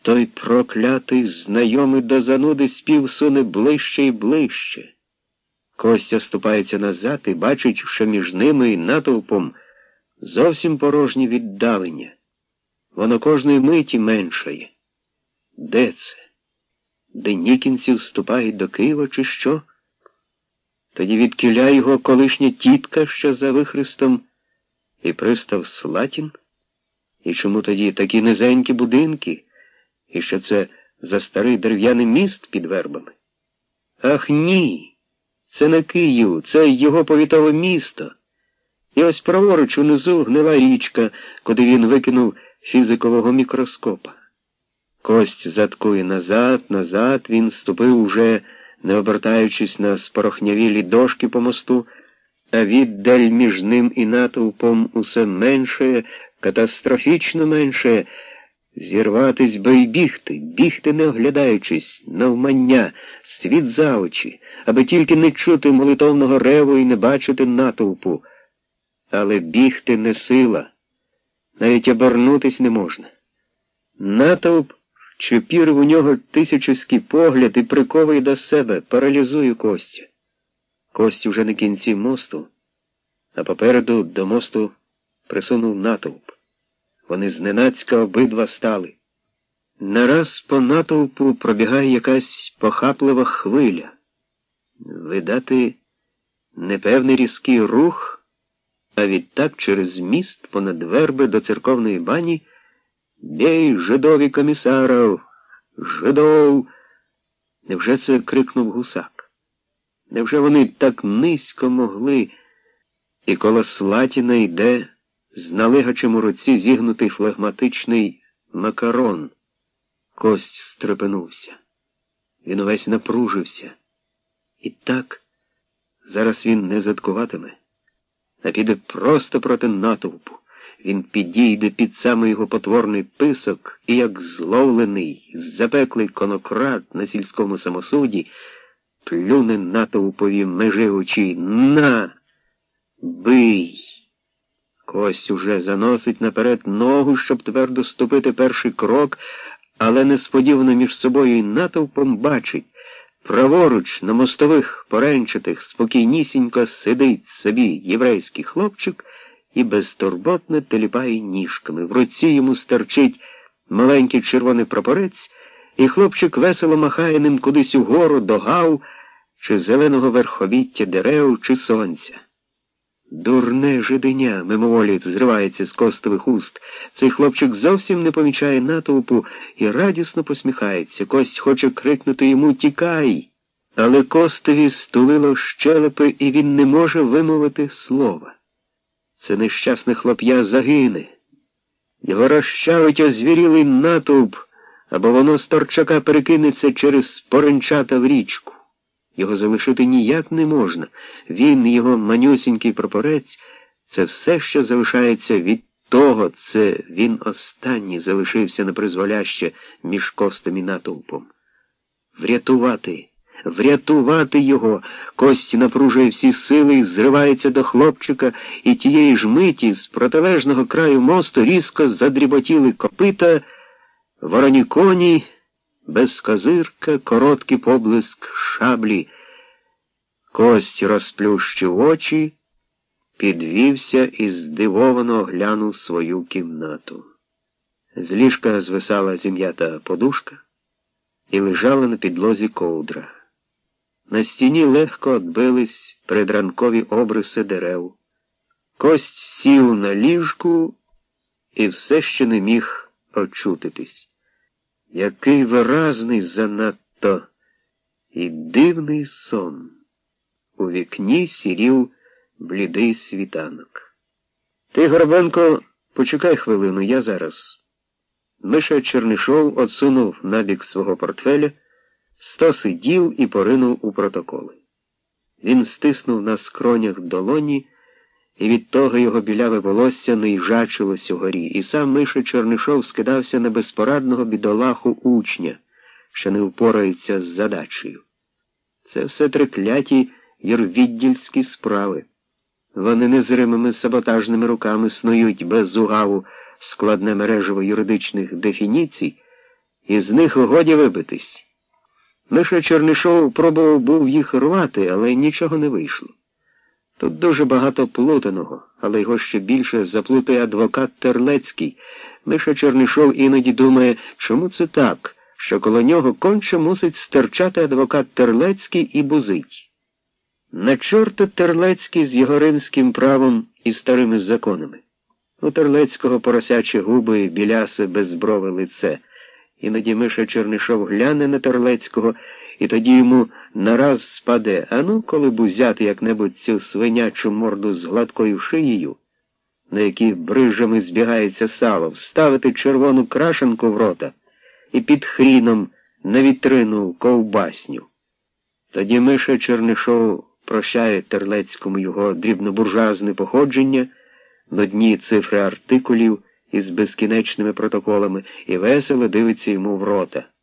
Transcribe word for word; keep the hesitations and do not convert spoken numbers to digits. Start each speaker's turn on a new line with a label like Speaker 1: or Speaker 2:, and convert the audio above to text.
Speaker 1: Той проклятий знайомий до зануди спів суне ближче і ближче. Костя ступається назад і бачить, що між ними і натовпом зовсім порожнє віддалення. Воно кожної миті меншає. Де це? Денікінці вступають до Києва чи що? Тоді відкіля його колишня тітка, що за вихрестом, і пристав Слатін? І чому тоді такі низенькі будинки? І що це за старий дерев'яний міст під вербами? Ах, ні! Це не Київ, це його повітове місто. І ось праворуч унизу гнила річка, куди він викинув фізикового мікроскопа. Кость заткує назад, назад, він ступив уже, не обертаючись на спорохнявілі дошки по мосту, а віддаль між ним і натовпом усе менше, катастрофічно менше. Зірватись би й бігти, бігти не оглядаючись, навмання, світ за очі, аби тільки не чути молитовного реву і не бачити натовпу. Але бігти не сила, навіть обернутись не можна. Натовп вчепірив у нього тисячеський погляд і приковує до себе, паралізує Костя. Костя вже на кінці мосту, а попереду до мосту присунув натовп. Вони зненацька обидва стали. Нараз по натовпу пробігає якась похаплива хвиля. Видати, непевний різкий рух, а відтак через міст понад верби до церковної бані «Бей, жидові комісаров! Жидов!» Невже це крикнув гусак? Невже вони так низько могли? І коло Слатіна йде з налигачем у руці зігнутий флегматичний макарон. Кость стрепенувся. Він увесь напружився. І так, зараз він не заткуватиме, а піде просто проти натовпу. Він підійде під самий його потворний писок і, як зловлений, запеклий конокрад на сільському самосуді, плюне натовпові межи очі. «На! Бий!» Кость уже заносить наперед ногу, щоб твердо ступити перший крок, але несподівано між собою і натовпом бачить. Праворуч на мостових поренчатих спокійнісінько сидить собі єврейський хлопчик і безтурботно теліпає ніжками. В руці йому стерчить маленький червоний прапорець, і хлопчик весело махає ним кудись угору до гав, чи зеленого верховіття дерев, чи сонця. Дурне жиденя, мимоволі зривається з Костових уст. Цей хлопчик зовсім не помічає натовпу і радісно посміхається. Кость хоче крикнути йому «Тікай!», але Костові стулило щелепи, і він не може вимовити слова. Це нещасне хлоп'я загине. Його розчавить озвірілий натовп, або воно з торчака перекинеться через поренчата в річку. Його залишити ніяк не можна. Він, його манюсінький прапорець, це все, що залишається від того, це він останній залишився непризволяще між Костем і натовпом. Врятувати, врятувати його. Кость напружує всі сили і зривається до хлопчика, і тієї ж миті з протилежного краю мосту різко задріботіли копита, вороні коні, без козирка, короткий поблиск шаблі. Кость розплющив очі, підвівся і здивовано оглянув свою кімнату. З ліжка звисала зім'ята подушка і лежала на підлозі ковдра. На стіні легко отбились предранкові обриси дерев. Кость сів на ліжку і все ще не міг очутитись. Який виразний занадто і дивний сон. У вікні сірів блідий світанок. Ти, Горбенко, почекай хвилину, я зараз. Миша Чернишов отсунув набік свого портфеля, стоси діл і поринув у протоколи. Він стиснув на скронях долоні, і від того його біляве волосся наїжачилось угорі, і сам Миша Чернишов скидався на безпорадного бідолаху учня, що не впорається з задачею. Це все трикляті юрвіддільські справи. Вони незримими саботажними руками снують без угаву складне мережево юридичних дефініцій і з них годі вибитись. Миша Чернишов пробував був їх рвати, але нічого не вийшло. Тут дуже багато плутаного, але його ще більше заплутає адвокат Терлецький. Миша Чернишов іноді думає, чому це так, що коло нього конче мусить стирчати адвокат Терлецький і бузить. На чорта Терлецький з його римським правом і старими законами. У Терлецького поросячі губи, білясе безброве лице. Іноді Миша Чернишов гляне на Терлецького, і тоді йому нараз спаде, а ну, коли б узяти як-небудь цю свинячу морду з гладкою шиєю, на якій брижами збігається сало, вставити червону крашенку в рота і під хріном на вітрину ковбасню. Тоді Миша Чернишов прощає Терлецькому його дрібнобуржуазне походження, нудні цифри артикулів із безкінечними протоколами і весело дивиться йому в рота.